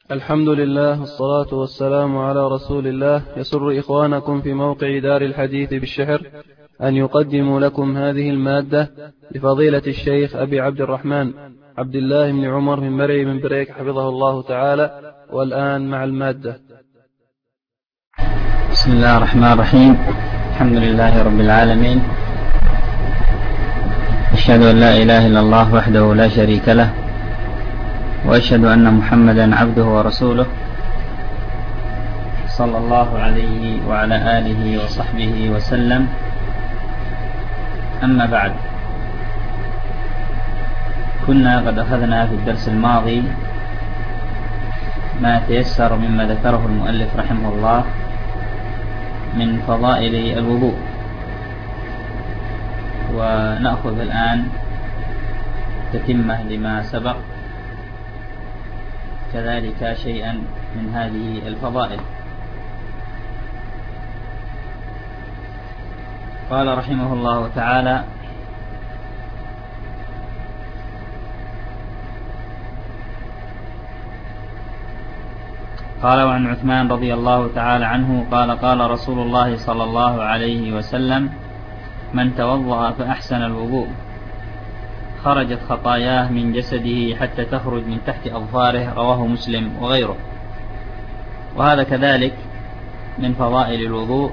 الحمد لله والصلاة والسلام على رسول الله. يسر إخوانكم في موقع دار الحديث بالشحر أن يقدموا لكم هذه المادة لفضيلة الشيخ أبي عبد الرحمن عبد الله بن عمر من مرعي من بريك حفظه الله تعالى. والآن مع المادة. بسم الله الرحمن الرحيم. الحمد لله رب العالمين، أشهد أن لا إله إلا الله وحده لا شريك له، وأشهد أن محمدا عبده ورسوله، صلى الله عليه وعلى آله وصحبه وسلم. أما بعد، كنا قد أخذنا في الدرس الماضي ما تيسر مما ذكره المؤلف رحمه الله من فضائل الوضوء، ونأخذ الآن تتمة لما سبق، كذلك شيئا من هذه الفضائل. قال رحمه الله تعالى: قال: وعن عثمان رضي الله تعالى عنه قال: قال رسول الله صلى الله عليه وسلم: من توضأ فأحسن الوضوء خرجت خطاياه من جسده حتى تخرج من تحت أظفاره. رواه مسلم وغيره. وهذا كذلك من فضائل الوضوء،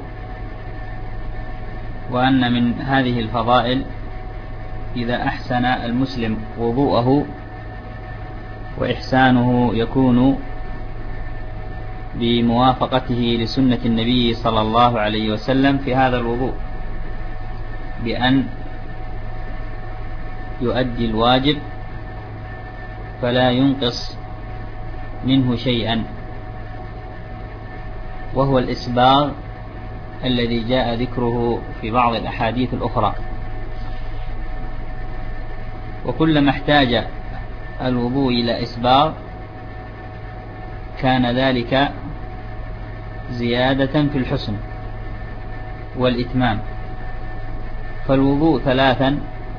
وأن من هذه الفضائل إذا أحسن المسلم وضوءه، وإحسانه يكون بموافقته لسنة النبي صلى الله عليه وسلم في هذا الوضوء، بأن يؤدي الواجب فلا ينقص منه شيئا، وهو الإسباغ الذي جاء ذكره في بعض الأحاديث الأخرى. وكلما احتاج الوضوء إلى إسباغ كان ذلك زيادة في الحسن والإتمام. فالوضوء ثلاثا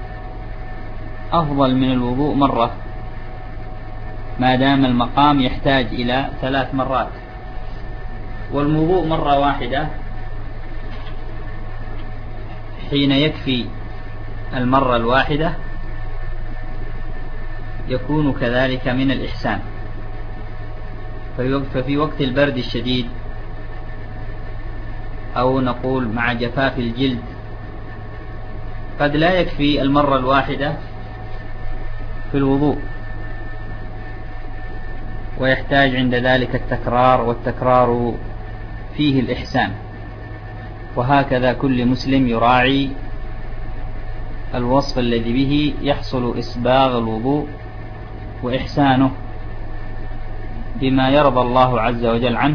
أفضل من الوضوء مرة، ما دام المقام يحتاج إلى 3 مرات. والوضوء مرة واحدة حين يكفي المرة الواحدة يكون كذلك من الإحسان. ففي وقت البرد الشديد، أو نقول مع جفاف الجلد، قد لا يكفي المرة الواحدة في الوضوء، ويحتاج عند ذلك التكرار، والتكرار فيه الإحسان. وهكذا كل مسلم يراعي الوصف الذي به يحصل إسباغ الوضوء وإحسانه بما يرضى الله عز وجل عنه،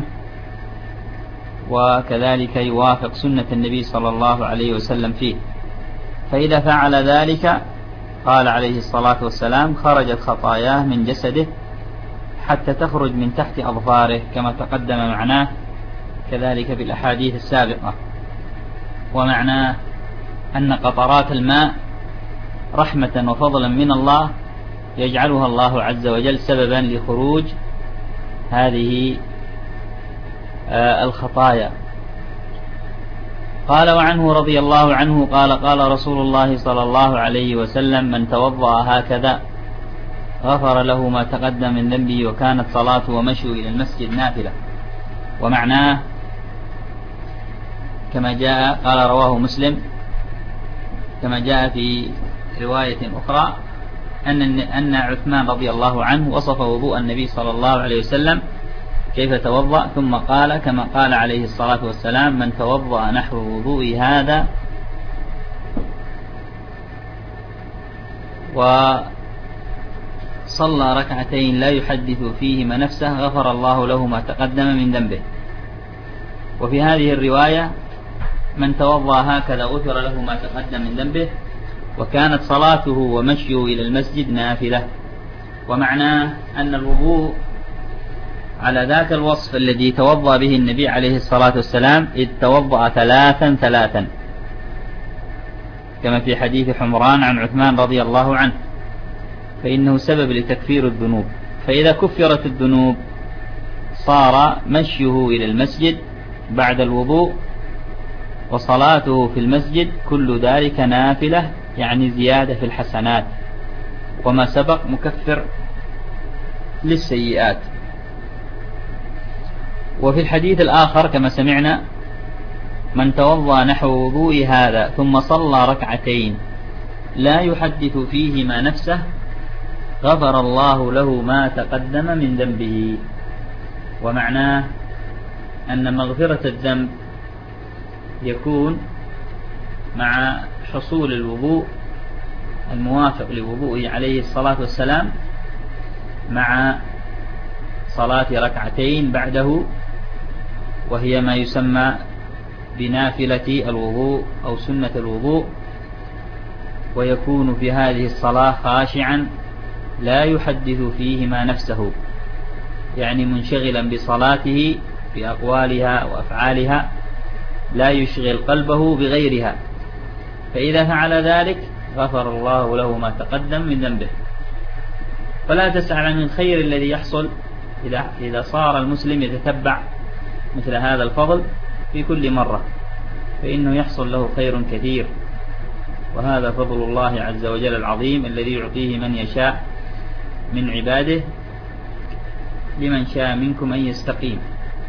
وكذلك يوافق سنة النبي صلى الله عليه وسلم فيه. فإذا فعل ذلك قال عليه الصلاة والسلام: خرجت خطاياه من جسده حتى تخرج من تحت أظفاره، كما تقدم معناه كذلك بالأحاديث السابقة. ومعناه أن قطرات الماء رحمة وفضلا من الله يجعلها الله عز وجل سببا لخروج هذه الخطايا. قال: وعنه رضي الله عنه قال: قال رسول الله صلى الله عليه وسلم: من توضأ هكذا غفر له ما تقدم من ذنبه وكانت صلاته ومشيه إلى المسجد نافلة. ومعناه كما جاء، قال رواه مسلم، كما جاء في رواية أخرى أن عثمان رضي الله عنه وصف وضوء النبي صلى الله عليه وسلم كيف توضأ، ثم قال كما قال عليه الصلاة والسلام: من توضأ نحو وضوء هذا وصلى ركعتين لا يحدث فيهما نفسه غفر الله له ما تقدم من ذنبه. وفي هذه الرواية: من توضأ هكذا غفر له ما تقدم من ذنبه وكانت صلاته ومشيه إلى المسجد نافلة. ومعناه أن الوضوء على ذاك الوصف الذي توضأ به النبي عليه الصلاة والسلام، إذ توضأ 3 كما في حديث حمران عن عثمان رضي الله عنه، فإنه سبب لتكفير الذنوب. فإذا كفرت الذنوب صار مشيه إلى المسجد بعد الوضوء وصلاته في المسجد كل ذلك نافلة، يعني زيادة في الحسنات، وما سبق مكفر للسيئات. وفي الحديث الآخر كما سمعنا: من توضأ نحو وضوء هذا ثم صلى ركعتين لا يحدث فيهما نفسه غفر الله له ما تقدم من ذنبه. ومعناه أن مغفرة الذنب يكون مع حصول الوضوء الموافق لوضوءه عليه الصلاة والسلام، مع صلاة ركعتين بعده، وهي ما يسمى بنافلة الوضوء أو سنة الوضوء. ويكون في هذه الصلاة خاشعا لا يحدث فيهما نفسه، يعني منشغلا بصلاته بأقوالها وأفعالها، لا يشغل قلبه بغيرها، فإذا فعل ذلك غفر الله له ما تقدم من ذنبه. فلا تسأل عن الخير الذي يحصل إذا صار المسلم يتتبع مثل هذا الفضل في كل مرة، فإنه يحصل له خير كثير. وهذا فضل الله عز وجل العظيم الذي يعطيه من يشاء من عباده، لمن شاء منكم أن يستقيم.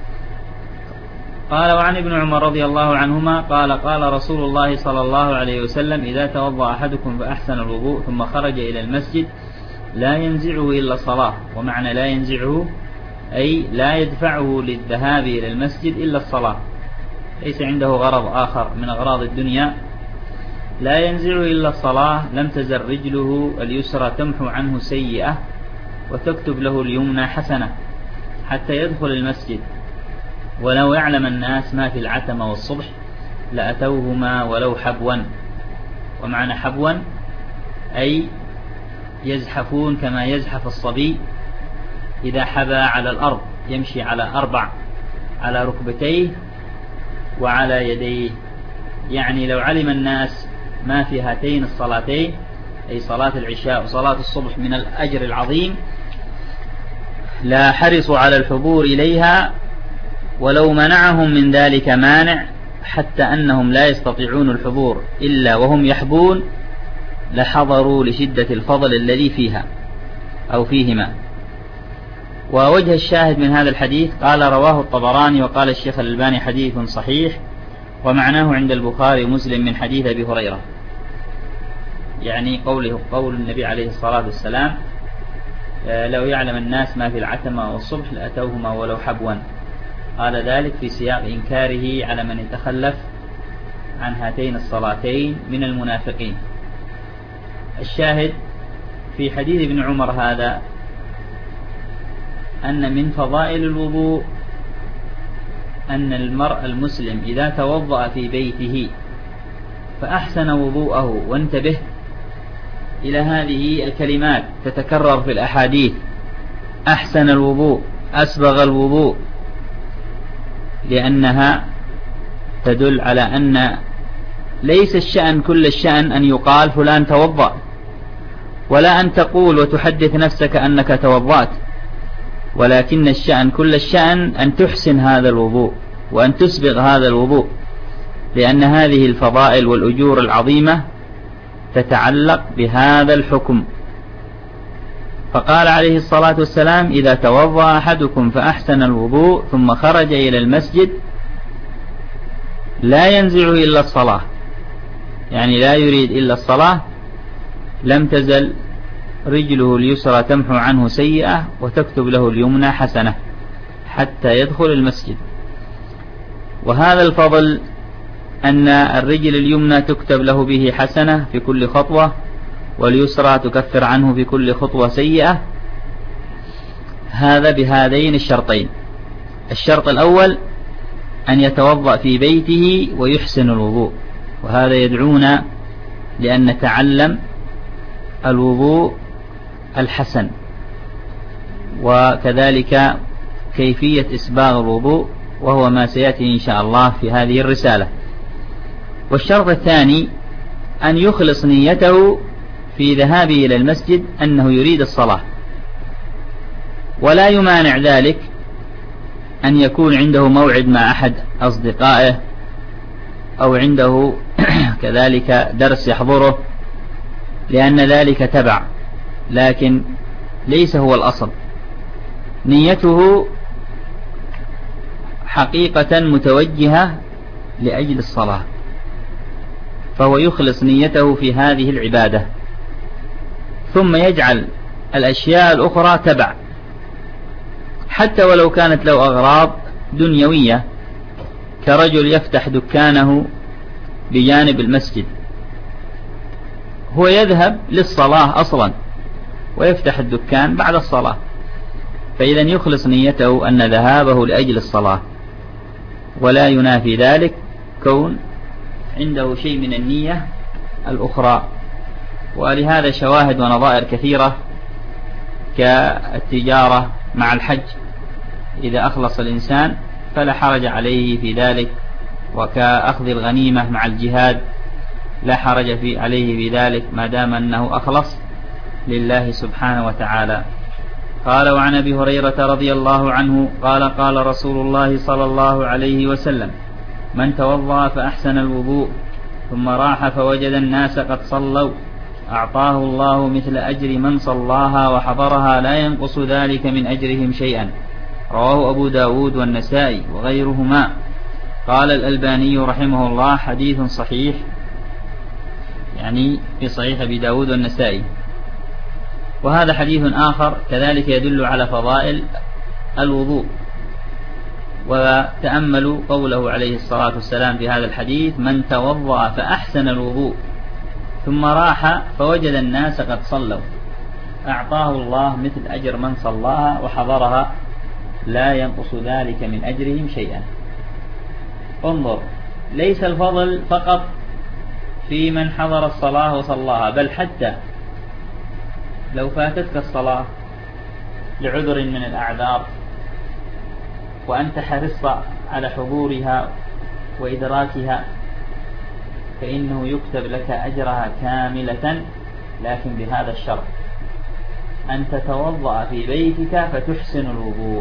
قال: وعن ابن عمر رضي الله عنهما قال: قال رسول الله صلى الله عليه وسلم: إذا توضأ أحدكم فأحسن الوضوء ثم خرج إلى المسجد لا ينزعه إلا الصلاة. ومعنى لا ينزعه أي لا يدفعه للذهاب إلى المسجد إلا الصلاة، ليس عنده غرض آخر من أغراض الدنيا. لا ينزعه إلا الصلاة لم تزل رجله اليسرى تمحو عنه سيئة وتكتب له اليمنى حسنة حتى يدخل المسجد. ولو يعلم الناس ما في العتمة والصبح لأتوهما ولو حبوا. ومعنى حبوا أي يزحفون كما يزحف الصبي إذا حبى على الأرض، يمشي على 4 على ركبتيه وعلى يديه. يعني لو علم الناس ما في هاتين الصلاتين، أي صلاة العشاء وصلاة الصبح، من الأجر العظيم لا حرصوا على الحضور إليها، ولو منعهم من ذلك مانع حتى أنهم لا يستطيعون الحضور إلا وهم يحبون لحضروا لشدة الفضل الذي فيها أو فيهما. ووجه الشاهد من هذا الحديث قال: رواه الطبراني وقال الشيخ الألباني حديث صحيح، ومعناه عند البخاري ومسلم من حديث أبي هريرة، يعني قول النبي عليه الصلاة والسلام: لو يعلم الناس ما في العتمة والصبح لأتوهما ولو حبوا. قال ذلك في سياق إنكاره على من يتخلف عن هاتين الصلاتين من المنافقين. الشاهد في حديث ابن عمر هذا أن من فضائل الوضوء أن المرء المسلم إذا توضأ في بيته فأحسن وضوءه، وانتبه إلى هذه الكلمات تتكرر في الأحاديث: أحسن الوضوء، أسبغ الوضوء، لأنها تدل على أن ليس الشأن كل الشأن أن يقال فلان توضأ، ولا أن تقول وتحدث نفسك أنك توضأت، ولكن الشأن كل الشأن أن تحسن هذا الوضوء وأن تسبغ هذا الوضوء، لأن هذه الفضائل والأجور العظيمة تتعلق بهذا الحكم. فقال عليه الصلاة والسلام: إذا توضأ أحدكم فأحسن الوضوء ثم خرج إلى المسجد لا ينزعه إلا الصلاة، يعني لا يريد إلا الصلاة، لم تزل رجله اليسرى تمحو عنه سيئة وتكتب له اليمنى حسنة حتى يدخل المسجد. وهذا الفضل أن الرجل اليمنى تكتب له به حسنة في كل خطوة، واليسرى تكفر عنه في كل خطوة سيئة، هذا بهذين الشرطين: الشرط الأول أن يتوضأ في بيته ويحسن الوضوء، وهذا يدعونا لأن نتعلم الوضوء الحسن، وكذلك كيفية إسباغ الوضوء، وهو ما سيأتي إن شاء الله في هذه الرسالة. والشرط الثاني أن يخلص نيته في ذهابه إلى المسجد أنه يريد الصلاة، ولا يمانع ذلك أن يكون عنده موعد مع أحد أصدقائه أو عنده كذلك درس يحضره، لأن ذلك تبع لكن ليس هو الأصل. نيته حقيقة متوجهة لأجل الصلاة، فهو يخلص نيته في هذه العبادة، ثم يجعل الأشياء الأخرى تبع، حتى ولو كانت له أغراض دنيوية، كرجل يفتح دكانه بجانب المسجد، هو يذهب للصلاة أصلا ويفتح الدكان بعد الصلاة، فإذا يخلص نيته أن ذهابه لأجل الصلاة، ولا ينافي ذلك كون عنده شيء من النية الأخرى. ولهذا شواهد ونظائر كثيرة كالتجارة مع الحج، إذا أخلص الإنسان فلا حرج عليه في ذلك، وكأخذ الغنيمة مع الجهاد لا حرج عليه في ذلك ما دام أنه أخلص لله سبحانه وتعالى. قال: وعن أبي هريرة رضي الله عنه قال: قال رسول الله صلى الله عليه وسلم: من توضأ فأحسن الوضوء ثم راح فوجد الناس قد صلوا أعطاه الله مثل أجر من صلاها وحضرها لا ينقص ذلك من أجرهم شيئا. رواه أبو داود والنسائي وغيرهما. قال الألباني رحمه الله: حديث صحيح، يعني في صحيح أبي داود والنسائي. وهذا حديث آخر كذلك يدل على فضائل الوضوء. وتأملوا قوله عليه الصلاة والسلام في هذا الحديث: من توضأ فأحسن الوضوء ثم راح فوجد الناس قد صلوا أعطاه الله مثل أجر من صلاها وحضرها لا ينقص ذلك من أجرهم شيئا. انظر، ليس الفضل فقط في من حضر الصلاة وصلاها، بل حتى لو فاتتك الصلاة لعذر من الأعذار وأنت حرصت على حضورها وإدراكها، فإنه يكتب لك أجرها كاملة، لكن بهذا الشرط: أن تتوضأ في بيتك فتحسن الوضوء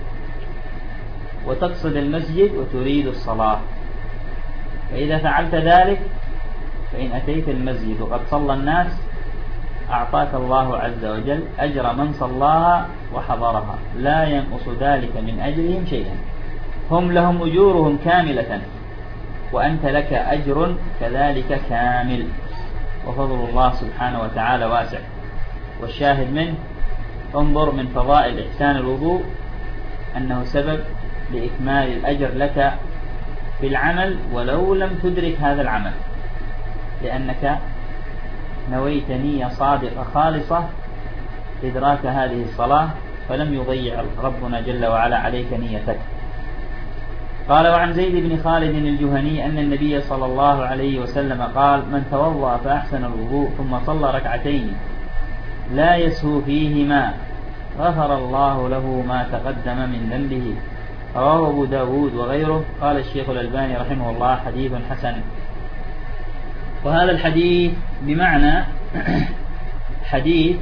وتقصد المسجد وتريد الصلاة. فإذا فعلت ذلك فإن أتيت المسجد وقد صلى الناس أعطاك الله عز وجل أجر من صلاها وحضرها لا ينقص ذلك من أجرهم شيئا. هم لهم أجورهم كاملة وأنت لك أجر كذلك كامل، وفضل الله سبحانه وتعالى واسع. والشاهد منه: انظر من فضائل إحسان الوضوء أنه سبب لإكمال الأجر لك في العمل ولو لم تدرك هذا العمل، لأنك نويت نية صادقة خالصة إدراك هذه الصلاة، فلم يضيع ربنا جل وعلا عليك نيتك. قال: وعن زيد بن خالد الجهني أن النبي صلى الله عليه وسلم قال: من توضأ فأحسن الوضوء ثم صلى ركعتين لا يسهو فيهما غفر الله له ما تقدم من ذنبه. رواه أبو داود وغيره. قال الشيخ الألباني رحمه الله: حديث حسن. وهذا الحديث بمعنى حديث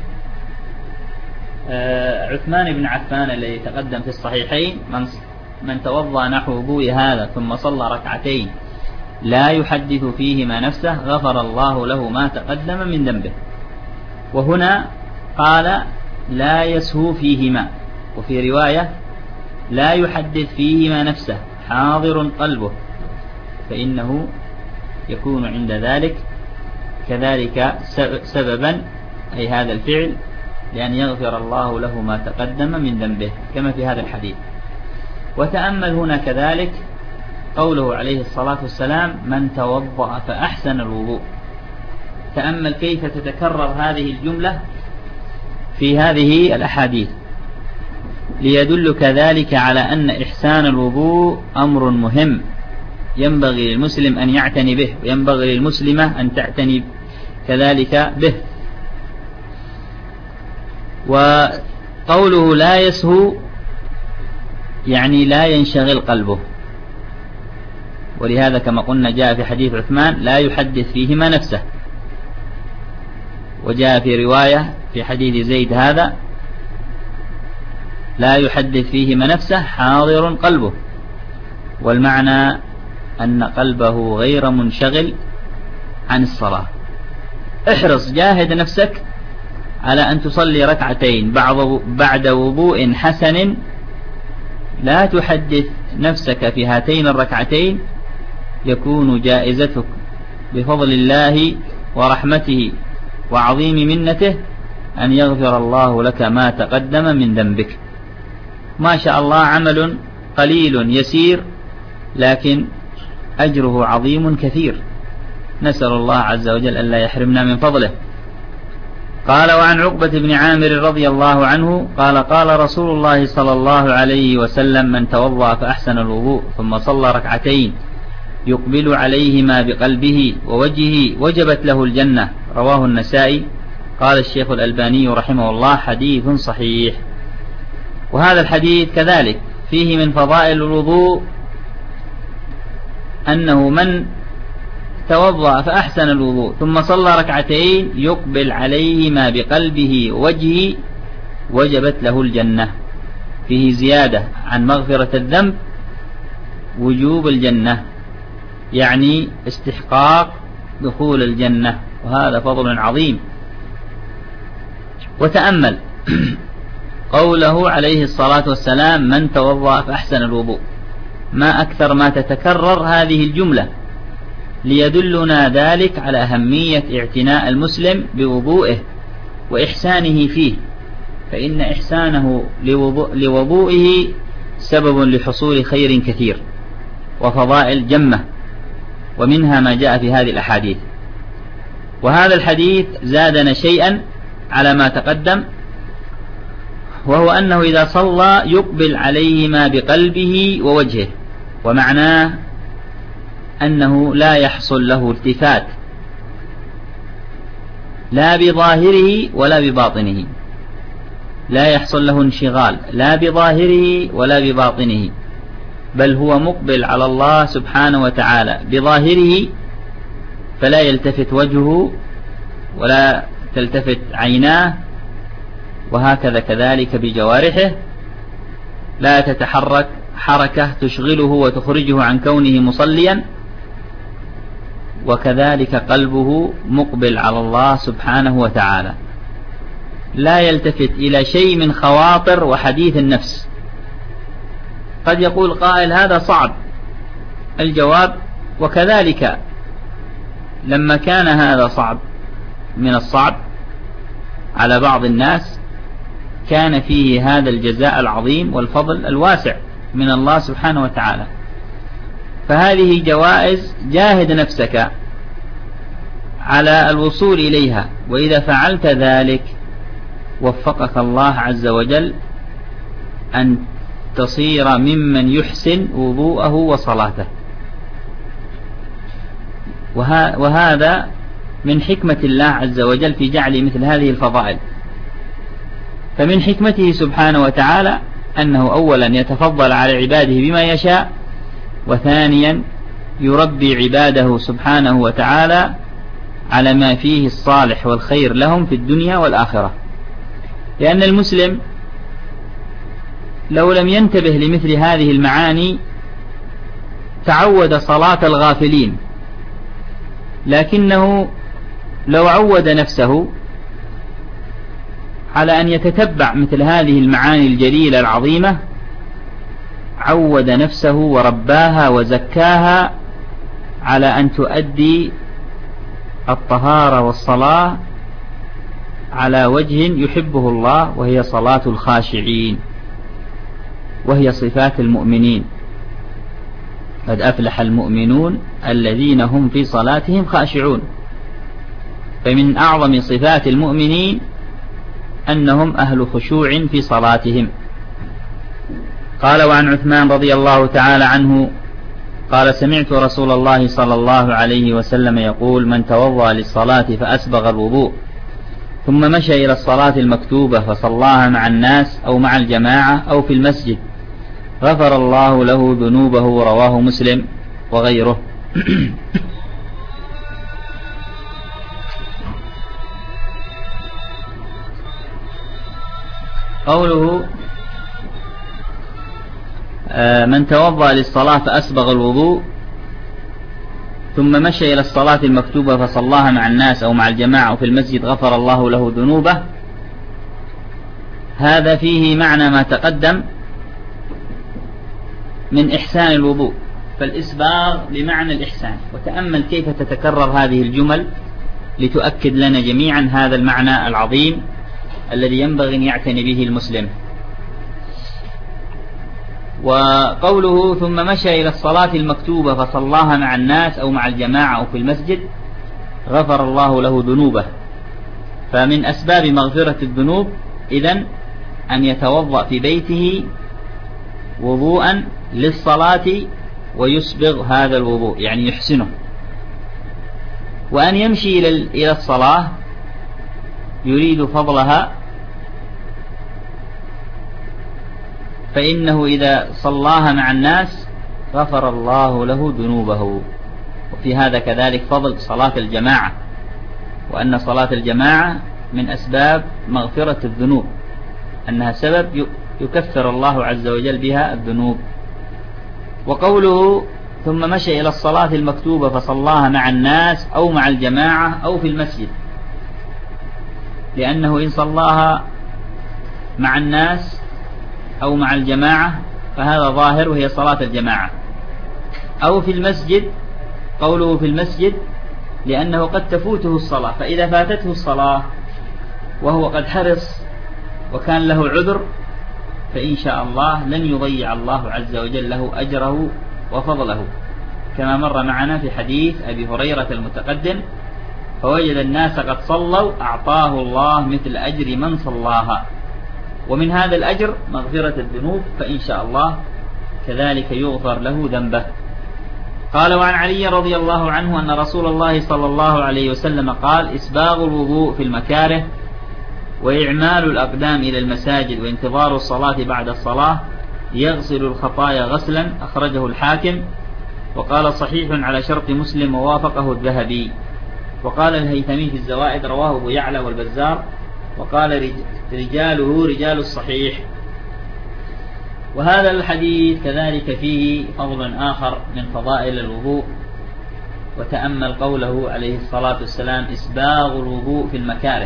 عثمان بن عفان الذي تقدم في الصحيحين: من توضأ نحو وضوء هذا ثم صلى ركعتين لا يحدث فيهما نفسه غفر الله له ما تقدم من ذنبه. وهنا قال: لا يسهو فيهما، وفي رواية: لا يحدث فيهما نفسه حاضر قلبه، فإنه يكون عند ذلك كذلك سببا، أي هذا الفعل، لأن يغفر الله له ما تقدم من ذنبه كما في هذا الحديث. وتأمل هنا كذلك قوله عليه الصلاة والسلام: من توضأ فأحسن الوضوء. تأمل كيف تتكرر هذه الجملة في هذه الأحاديث، ليدلك ذلك على أن إحسان الوضوء أمر مهم ينبغي للمسلم أن يعتني به، وينبغي للمسلمة أن تعتني كذلك به. وقوله لا يسهو يعني لا ينشغل قلبه، ولهذا كما قلنا جاء في حديث عثمان: لا يحدث فيهما نفسه. وجاء في رواية في حديث زيد هذا: لا يحدث فيهما نفسه حاضر قلبه، والمعنى أن قلبه غير منشغل عن الصلاة. احرص، جاهد نفسك على أن تصلي ركعتين بعد وضوء حسن، لا تحدث نفسك في هاتين الركعتين، يكون جائزتك بفضل الله ورحمته وعظيم منته أن يغفر الله لك ما تقدم من ذنبك. ما شاء الله عمل قليل يسير، لكن أجره عظيم كثير، نسأل الله عز وجل ألا يحرمنا من فضله. قال: وعن عقبة بن عامر رضي الله عنه قال: قال رسول الله صلى الله عليه وسلم: من توضأ فأحسن الوضوء ثم صلى ركعتين يقبل عليهما بقلبه ووجهه وجبت له الجنة. رواه النسائي. قال الشيخ الألباني رحمه الله: حديث صحيح. وهذا الحديث كذلك فيه من فضائل الوضوء أنه من توضأ فأحسن الوضوء ثم صلى ركعتين يقبل عليهما بقلبه ووجهه وجبت له الجنة. فيه زيادة عن مغفرة الذنب وجوب الجنة، يعني استحقاق دخول الجنة، وهذا فضل عظيم. وتأمل قوله عليه الصلاة والسلام: من توضأ فأحسن الوضوء، ما أكثر ما تتكرر هذه الجملة، ليدلنا ذلك على أهمية اعتناء المسلم بوضوئه وإحسانه فيه، فإن إحسانه لوضوئه سبب لحصول خير كثير وفضائل جمة، ومنها ما جاء في هذه الأحاديث. وهذا الحديث زادنا شيئا على ما تقدم، وهو أنه إذا صلى يقبل عليهما بقلبه ووجهه، ومعناه أنه لا يحصل له التفات لا بظاهره ولا بباطنه، لا يحصل له انشغال لا بظاهره ولا بباطنه، بل هو مقبل على الله سبحانه وتعالى بظاهره، فلا يلتفت وجهه ولا تلتفت عيناه، وهكذا كذلك بجوارحه، لا تتحرك حركة تشغله وتخرجه عن كونه مصليا، وكذلك قلبه مقبل على الله سبحانه وتعالى، لا يلتفت إلى شيء من خواطر وحديث النفس. قد يقول قائل: هذا صعب. الجواب: وكذلك لما كان هذا صعب من الصعب على بعض الناس، كان فيه هذا الجزاء العظيم والفضل الواسع من الله سبحانه وتعالى. فهذه جوائز، جاهد نفسك على الوصول إليها، وإذا فعلت ذلك وفقك الله عز وجل أن تصير ممن يحسن وضوءه وصلاته. وهذا من حكمة الله عز وجل في جعل مثل هذه الفضائل. فمن حكمته سبحانه وتعالى أنه أولا يتفضل على عباده بما يشاء، وثانيا يربي عباده سبحانه وتعالى على ما فيه الصالح والخير لهم في الدنيا والآخرة. لأن المسلم لو لم ينتبه لمثل هذه المعاني تعود صلاة الغافلين، لكنه لو عود نفسه على أن يتتبع مثل هذه المعاني الجليلة العظيمة، عود نفسه ورباها وزكاها على أن تؤدي الطهارة والصلاة على وجه يحبه الله، وهي صلاة الخاشعين، وهي صفات المؤمنين. قد أفلح المؤمنون الذين هم في صلاتهم خاشعون. فمن أعظم صفات المؤمنين أنهم أهل خشوع في صلاتهم. قال: وعن عثمان رضي الله تعالى عنه قال: سمعت رسول الله صلى الله عليه وسلم يقول: من توضأ للصلاة فأسبغ الوضوء ثم مشى إلى الصلاة المكتوبة فصلاها مع الناس أو مع الجماعة أو في المسجد غفر الله له ذنوبه. رواه مسلم وغيره. قوله من توضأ للصلاة فأسبغ الوضوء ثم مشى إلى الصلاة المكتوبة فصلاها مع الناس أو مع الجماعة أو في المسجد غفر الله له ذنوبه. هذا فيه معنى ما تقدم من إحسان الوضوء، فالإسباغ بمعنى الإحسان. وتأمل كيف تتكرر هذه الجمل لتؤكد لنا جميعا هذا المعنى العظيم الذي ينبغي أن يعتني به المسلم. وقوله ثم مشى إلى الصلاة المكتوبة فصلاها مع الناس أو مع الجماعة أو في المسجد غفر الله له ذنوبه. فمن أسباب مغفرة الذنوب إذن أن يتوضأ في بيته وضوءا للصلاة ويسبغ هذا الوضوء، يعني يحسنه. وأن يمشي إلى الصلاة يريد فضلها، فإنه إذا صلاها مع الناس غفر الله له ذنوبه. وفي هذا كذلك فضل صلاة الجماعة، وأن صلاة الجماعة من أسباب مغفرة الذنوب، أنها سبب يكفر الله عز وجل بها الذنوب. وقوله ثم مشى إلى الصلاة المكتوبة فصلاها مع الناس أو مع الجماعة أو في المسجد، لأنه إن صلاها مع الناس أو مع الجماعة فهذا ظاهر وهي صلاة الجماعة، أو في المسجد. قوله في المسجد لأنه قد تفوته الصلاة، فإذا فاتته الصلاة وهو قد حرص وكان له عذر فإن شاء الله لن يضيع الله عز وجل له أجره وفضله، كما مر معنا في حديث أبي هريرة المتقدم: فوجد الناس قد صلوا أعطاه الله مثل أجر من صلاها. ومن هذا الأجر مغفرة الذنوب، فإن شاء الله كذلك يغفر له ذنبه. قال: وعن علي رضي الله عنه أن رسول الله صلى الله عليه وسلم قال: إسباغ الوضوء في المكاره وإعمال الأقدام إلى المساجد وانتظار الصلاة بعد الصلاة يغسل الخطايا غسلا. أخرجه الحاكم وقال صحيح على شرط مسلم ووافقه الذهبي. وقال الهيثمي في الزوائد رواه أبو يعلى والبزار وقال رجاله رجال الصحيح. وهذا الحديث كذلك فيه فضل آخر من فضائل الوضوء. وتأمل قوله عليه الصلاة والسلام: إسباغ الوضوء في المكاره.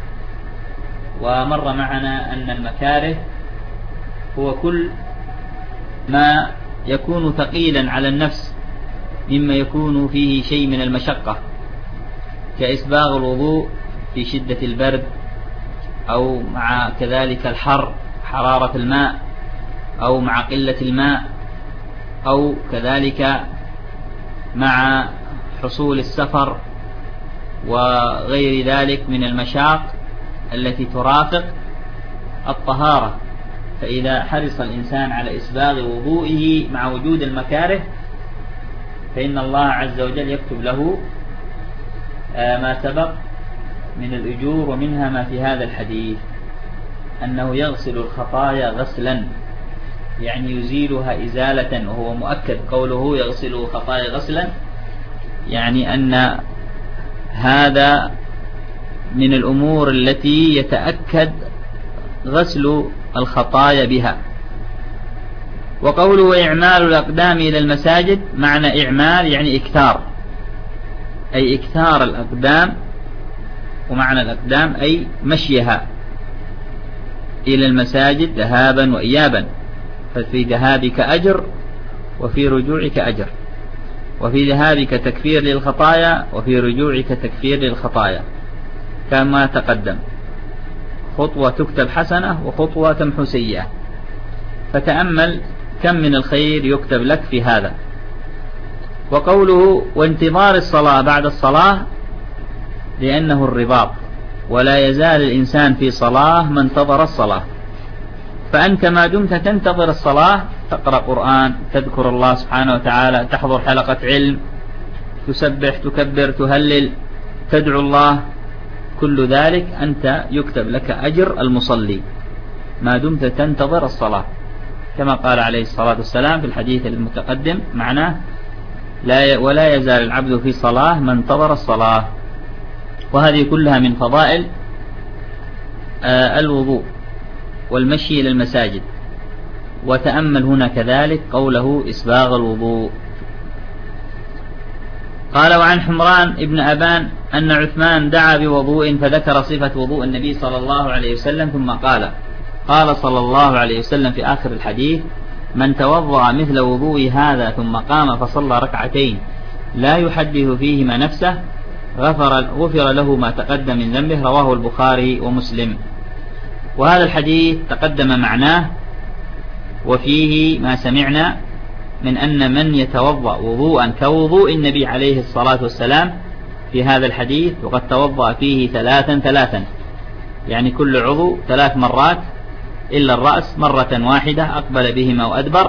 ومر معنا أن المكاره هو كل ما يكون ثقيلا على النفس مما يكون فيه شيء من المشقة، كإسباغ الوضوء في شدة البرد، أو مع كذلك الحر حرارة الماء، أو مع قلة الماء، أو كذلك مع حصول السفر وغير ذلك من المشاق التي ترافق الطهارة. فإذا حرص الإنسان على إسباغ وضوئه مع وجود المكاره فإن الله عز وجل يكتب له ما سبق من الأجور، ومنها ما في هذا الحديث أنه يغسل الخطايا غسلا، يعني يزيلها إزالة. وهو مؤكد قوله يغسل الخطايا غسلا، يعني أن هذا من الأمور التي يتأكد غسل الخطايا بها. وقوله إعمال الأقدام إلى المساجد، معنى إعمال يعني إكثار، أي إكثار الأقدام. ومعنى الأقدام أي مشيها إلى المساجد ذهابا وإيابا، ففي ذهابك أجر وفي رجوعك أجر، وفي ذهابك تكفير للخطايا وفي رجوعك تكفير للخطايا، كما تقدم: خطوة تكتب حسنة وخطوة تمحو سيئة. فتأمل كم من الخير يكتب لك في هذا. وقوله وانتظار الصلاة بعد الصلاة، لأنه الرباط، ولا يزال الإنسان في صلاة ما انتظر الصلاة. فأنت ما دمت تنتظر الصلاة تقرأ قرآن، تذكر الله سبحانه وتعالى، تحضر حلقة علم، تسبح، تكبر، تهلل، تدعو الله، كل ذلك أنت يكتب لك أجر المصلي ما دمت تنتظر الصلاة، كما قال عليه الصلاة والسلام في الحديث المتقدم معناه: ولا يزال العبد في صلاة ما انتظر الصلاة. وهذه كلها من فضائل الوضوء والمشي إلى المساجد. وتأمل هنا كذلك قوله إسباغ الوضوء. قال: وعن حمران ابن أبان أن عثمان دعا بوضوء فذكر صفة وضوء النبي صلى الله عليه وسلم ثم قال صلى الله عليه وسلم في آخر الحديث: من توضأ مثل وضوء هذا ثم قام فصلى ركعتين لا يحدث فيهما نفسه غفر له ما تقدم من ذنبه. رواه البخاري ومسلم. وهذا الحديث تقدم معناه، وفيه ما سمعنا من أن من يتوضأ وضوءا كوضوء النبي عليه الصلاة والسلام في هذا الحديث وقد توضأ فيه ثلاثا، يعني كل عضو 3 مرات إلا الرأس مرة واحدة أقبل بهما وأدبر.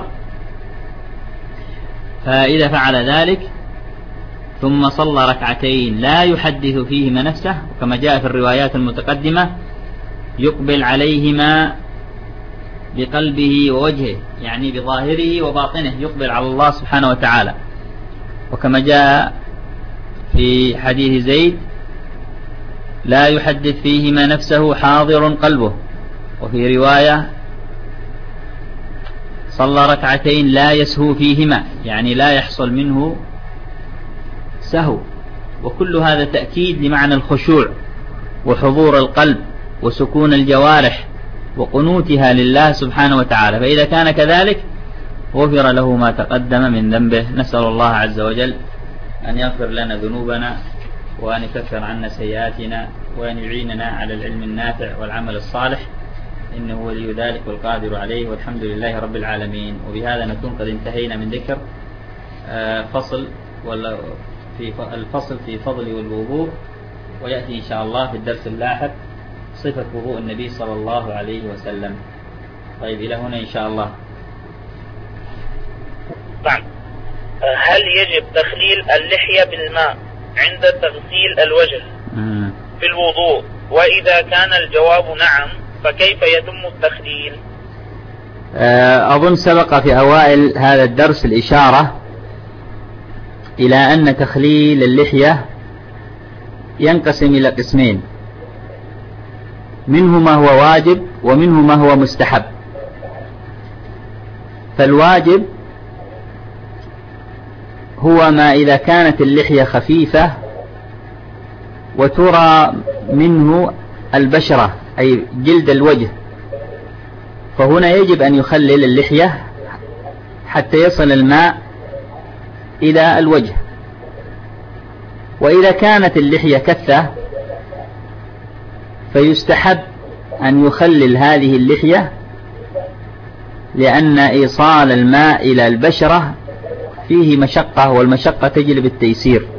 فإذا فعل ذلك ثم صلى ركعتين لا يحدث فيهما نفسه، وكما جاء في الروايات المتقدمة يقبل عليهما بقلبه ووجهه، يعني بظاهره وباطنه، يقبل على الله سبحانه وتعالى. وكما جاء في حديث زيد: لا يحدث فيهما نفسه حاضر قلبه. وفي رواية: صلى ركعتين لا يسهو فيهما، يعني لا يحصل منه سهو. وكل هذا تأكيد لمعنى الخشوع وحضور القلب وسكون الجوارح وقنوتها لله سبحانه وتعالى. فإذا كان كذلك غفر له ما تقدم من ذنبه. نسأل الله عز وجل أن يغفر لنا ذنوبنا وأن يكفر عنا سيئاتنا وأن يعيننا على العلم النافع والعمل الصالح، إنه ولي ذلك والقادر عليه، والحمد لله رب العالمين. وبهذا نكون قد انتهينا من ذكر الفصل في فضل والوضوء، ويأتي إن شاء الله في الدرس اللاحق صفة وضوء النبي صلى الله عليه وسلم. طيب إلى هنا إن شاء الله. نعم. هل يجب تخليل اللحية بالماء عند تغسيل الوجه في الوضوء؟ وإذا كان الجواب نعم فكيف يتم التخليل؟ أظن سبق في أوائل هذا الدرس الإشارة إلى أن تخليل اللحية ينقسم إلى قسمين: منه ما هو واجب ومنه ما هو مستحب. فالواجب هو ما إذا كانت اللحية خفيفة وترى منه البشرة أي جلد الوجه، فهنا يجب أن يخلل اللحية حتى يصل الماء إلى الوجه. وإذا كانت اللحية كثة فيستحب أن يخلل هذه اللحية، لأن إيصال الماء إلى البشرة فيه مشقة، والمشقة تجلب التيسير.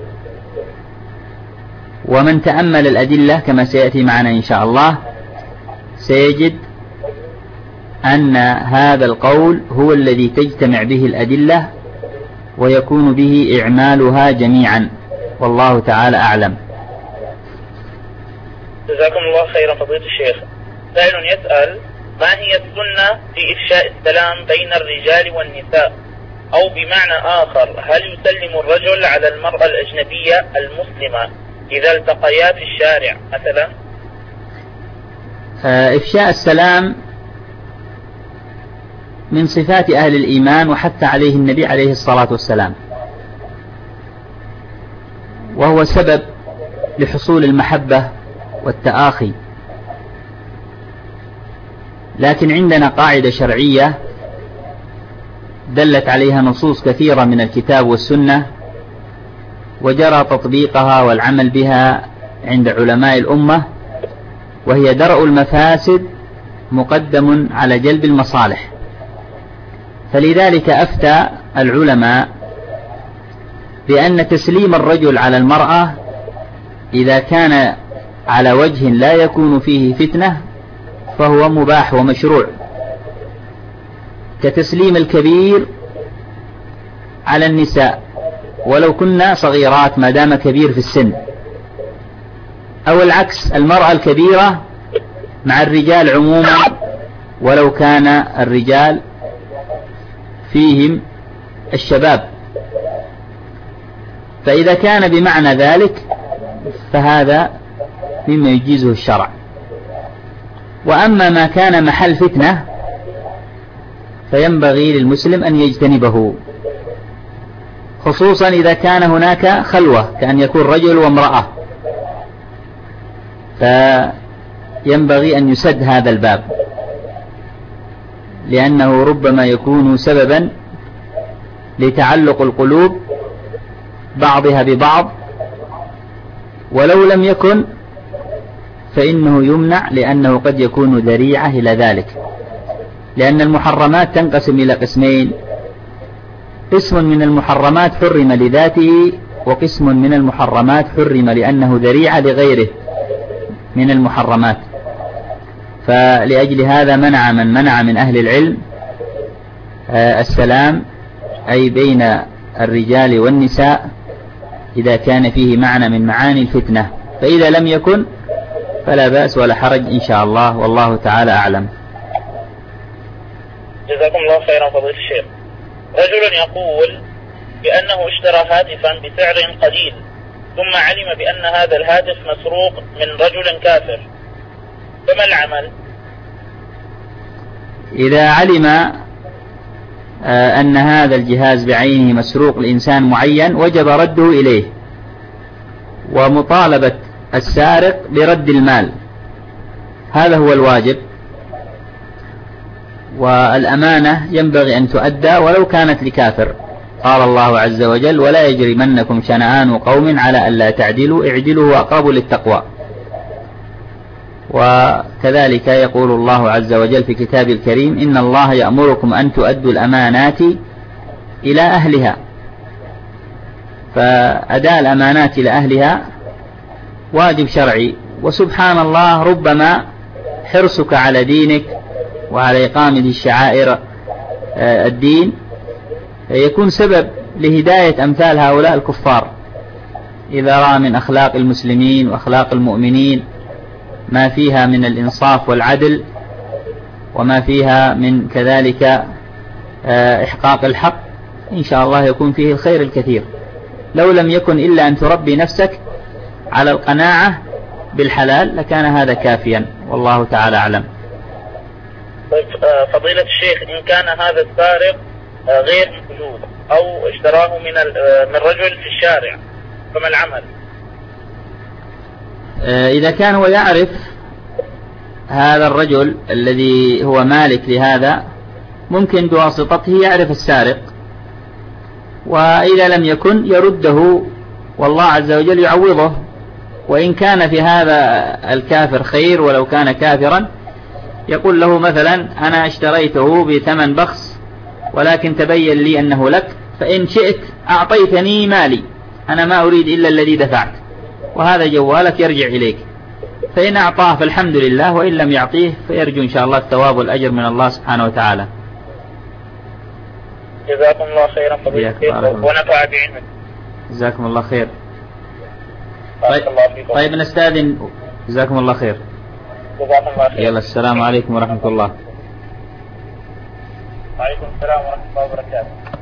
ومن تأمل الأدلة كما سيأتي معنا إن شاء الله سيجد أن هذا القول هو الذي تجتمع به الأدلة ويكون به إعمالها جميعا، والله تعالى أعلم. جزاكم الله خيرا فضيلة الشيخ. سائل يسأل: ما هي السنة في إفشاء السلام بين الرجال والنساء؟ أو بمعنى آخر، هل يسلم الرجل على المرأة الأجنبية المسلمة إذا التقيا في الشارع مثلا؟ إفشاء السلام من صفات أهل الإيمان وحتى عليه النبي عليه الصلاة والسلام، وهو سبب لحصول المحبة والتآخي. لكن عندنا قاعدة شرعية دلت عليها نصوص كثيرة من الكتاب والسنة، وجرى تطبيقها والعمل بها عند علماء الأمة، وهي درء المفاسد مقدم على جلب المصالح. فلذلك أفتى العلماء بأن تسليم الرجل على المرأة إذا كان على وجه لا يكون فيه فتنة فهو مباح ومشروع، كتسليم الكبير على النساء ولو كنا صغيرات ما دام كبير في السن، أو العكس، المرأة الكبيرة مع الرجال عموما ولو كان الرجال فيهم الشباب. فإذا كان بمعنى ذلك فهذا مما يجيزه الشرع. وأما ما كان محل فتنة فينبغي للمسلم أن يجتنبه، خصوصا إذا كان هناك خلوة كأن يكون رجل وامرأة، فينبغي أن يسد هذا الباب، لأنه ربما يكون سببا لتعلق القلوب بعضها ببعض، ولو لم يكن فإنه يمنع، لأنه قد يكون ذريعة إلى ذلك. لأن المحرمات تنقسم إلى قسمين: قسم من المحرمات حرم لذاته، وقسم من المحرمات حرم لأنه ذريعة لغيره من المحرمات. فلأجل هذا منع من أهل العلم السلام، أي بين الرجال والنساء، إذا كان فيه معنى من معاني الفتنة. فإذا لم يكن فلا بأس ولا حرج إن شاء الله، والله تعالى أعلم. جزاكم الله خيرا فضيلة الشيخ. رجل يقول بأنه اشترى هاتفا بسعر قليل، ثم علم بأن هذا الهاتف مسروق من رجل كافر، فما العمل؟ إذا علم أن هذا الجهاز بعينه مسروق لإنسان معين، وجب رده إليه، ومطالبة السارق برد المال، هذا هو الواجب. والأمانة ينبغي أن تؤدى ولو كانت لكافر. قال الله عز وجل: ولا يجرمنكم شنآن قوم على ألا تعدلوا اعدلوا هو أقرب للتقوى. وكذلك يقول الله عز وجل في كتابه الكريم: إن الله يأمركم أن تؤدوا الأمانات إلى أهلها. فأداء الأمانات إلى أهلها واجب شرعي. وسبحان الله، ربما حرصك على دينك وعلى إقامة الشعائر الدين يكون سبب لهداية أمثال هؤلاء الكفار، إذا رأى من أخلاق المسلمين وأخلاق المؤمنين ما فيها من الإنصاف والعدل، وما فيها من كذلك إحقاق الحق، إن شاء الله يكون فيه الخير الكثير. لو لم يكن إلا أن تربي نفسك على القناعة بالحلال لكان هذا كافيا، والله تعالى أعلم. فضيلة الشيخ، إن كان هذا السارق غير موجود أو اشتراه من رجل في الشارع، فما العمل؟ إذا كان هو يعرف هذا الرجل الذي هو مالك لهذا، ممكن بواسطته يعرف السارق، وإذا لم يكن يرده، والله عز وجل يعوضه. وإن كان في هذا الكافر خير ولو كان كافرا، يقول له مثلا: أنا اشتريته بثمن بخس ولكن تبين لي أنه لك، فإن شئت أعطيتني مالي، أنا ما أريد إلا الذي دفعت، وهذا جوالك يرجع إليك. فإن أعطاه فالحمد لله، وإن لم يعطيه فيرجو إن شاء الله الثواب والأجر من الله سبحانه وتعالى. جزاكم الله خيرا فضيلة الشيخ ونفع بعلمك. جزاكم الله خير. طيب نستأذن. جزاكم الله خير. جزاكم الله خير. يلا، السلام عليكم ورحمة الله. وعليكم السلام ورحمة الله وبركاته.